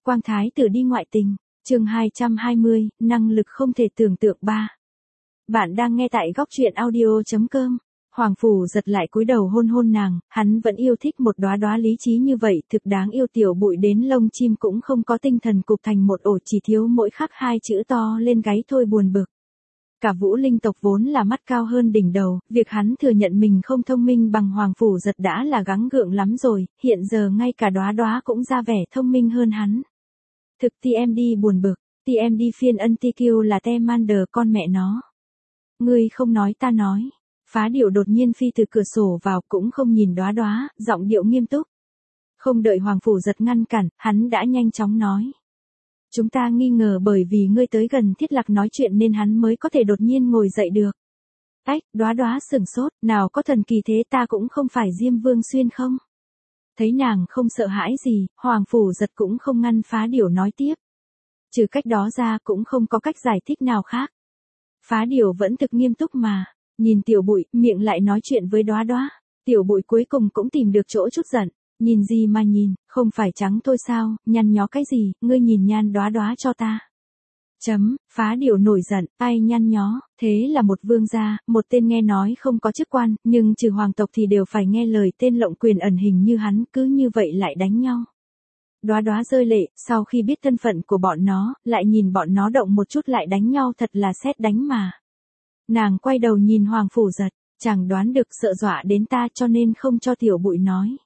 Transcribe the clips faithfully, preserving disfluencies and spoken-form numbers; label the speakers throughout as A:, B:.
A: Quang thái tử đi ngoại tình, chương hai trăm hai mươi, năng lực không thể tưởng tượng ba. Bạn đang nghe tại góc truyện audio chấm com. Hoàng Phủ giật lại cúi đầu hôn hôn nàng, hắn vẫn yêu thích một đóa đóa lý trí như vậy, thực đáng yêu tiểu bụi đến lông chim cũng không có tinh thần cục thành một ổ, chỉ thiếu mỗi khắc hai chữ to lên gáy thôi buồn bực. Cả Vũ Linh tộc vốn là mắt cao hơn đỉnh đầu, việc hắn thừa nhận mình không thông minh bằng Hoàng Phủ giật đã là gắng gượng lắm rồi, hiện giờ ngay cả đóa đóa cũng ra vẻ thông minh hơn hắn. Thực tê em đê buồn bực, tê em đê phiên ân tê kiu là te mander con mẹ nó. Ngươi không nói ta nói. Phá Điểu đột nhiên phi từ cửa sổ vào, cũng không nhìn đóa đóa, giọng điệu nghiêm túc. Không đợi Hoàng Phủ giật ngăn cản, hắn đã nhanh chóng nói. Chúng ta nghi ngờ bởi vì ngươi tới gần Thiết Lạc nói chuyện nên hắn mới có thể đột nhiên ngồi dậy được. Ách, đóa đóa sửng sốt, nào có thần kỳ thế, ta cũng không phải Diêm Vương Xuyên không? Thấy nàng không sợ hãi gì, Hoàng Phủ giật cũng không ngăn Phá Điểu nói tiếp. Trừ cách đó ra cũng không có cách giải thích nào khác. Phá Điểu vẫn thực nghiêm túc mà. Nhìn tiểu bụi, miệng lại nói chuyện với đóa đóa. Tiểu bụi cuối cùng cũng tìm được chỗ chút giận. Nhìn gì mà nhìn, không phải trắng thôi sao, nhăn nhó cái gì, ngươi nhìn nhan đóa đóa cho ta. Chấm, Phá Điểu nổi giận, ai nhăn nhó, thế là một vương gia, một tên nghe nói không có chức quan, nhưng trừ hoàng tộc thì đều phải nghe lời tên lộng quyền ẩn hình như hắn, cứ như vậy lại đánh nhau. Đóa đóa rơi lệ, sau khi biết thân phận của bọn nó, lại nhìn bọn nó động một chút lại đánh nhau, thật là sét đánh mà. Nàng quay đầu nhìn Hoàng Phủ giật, chẳng đoán được sợ dọa đến ta cho nên không cho tiểu bụi nói.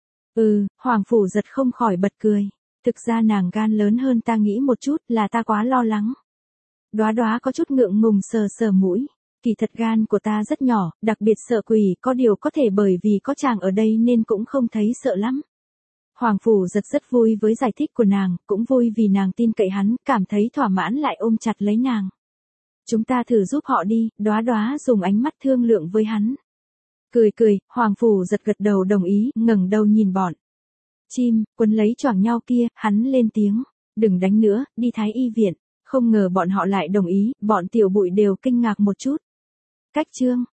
A: Ừ, Hoàng Phủ giật không khỏi bật cười. Thực ra nàng gan lớn hơn ta nghĩ một chút, là ta quá lo lắng. Đóa đóa có chút ngượng ngùng sờ sờ mũi. Kỳ thật gan của ta rất nhỏ, đặc biệt sợ quỷ, có điều có thể bởi vì có chàng ở đây nên cũng không thấy sợ lắm. Hoàng Phủ giật rất vui với giải thích của nàng, cũng vui vì nàng tin cậy hắn, cảm thấy thỏa mãn lại ôm chặt lấy nàng. Chúng ta thử giúp họ đi, đóa đóa dùng ánh mắt thương lượng với hắn. Cười cười, Hoàng Phủ giật gật đầu đồng ý, ngẩng đầu nhìn bọn. Chim, quấn lấy choàng nhau kia, hắn lên tiếng. Đừng đánh nữa, đi Thái y viện. Không ngờ bọn họ lại đồng ý, bọn tiểu bụi đều kinh ngạc một chút. Cách chương.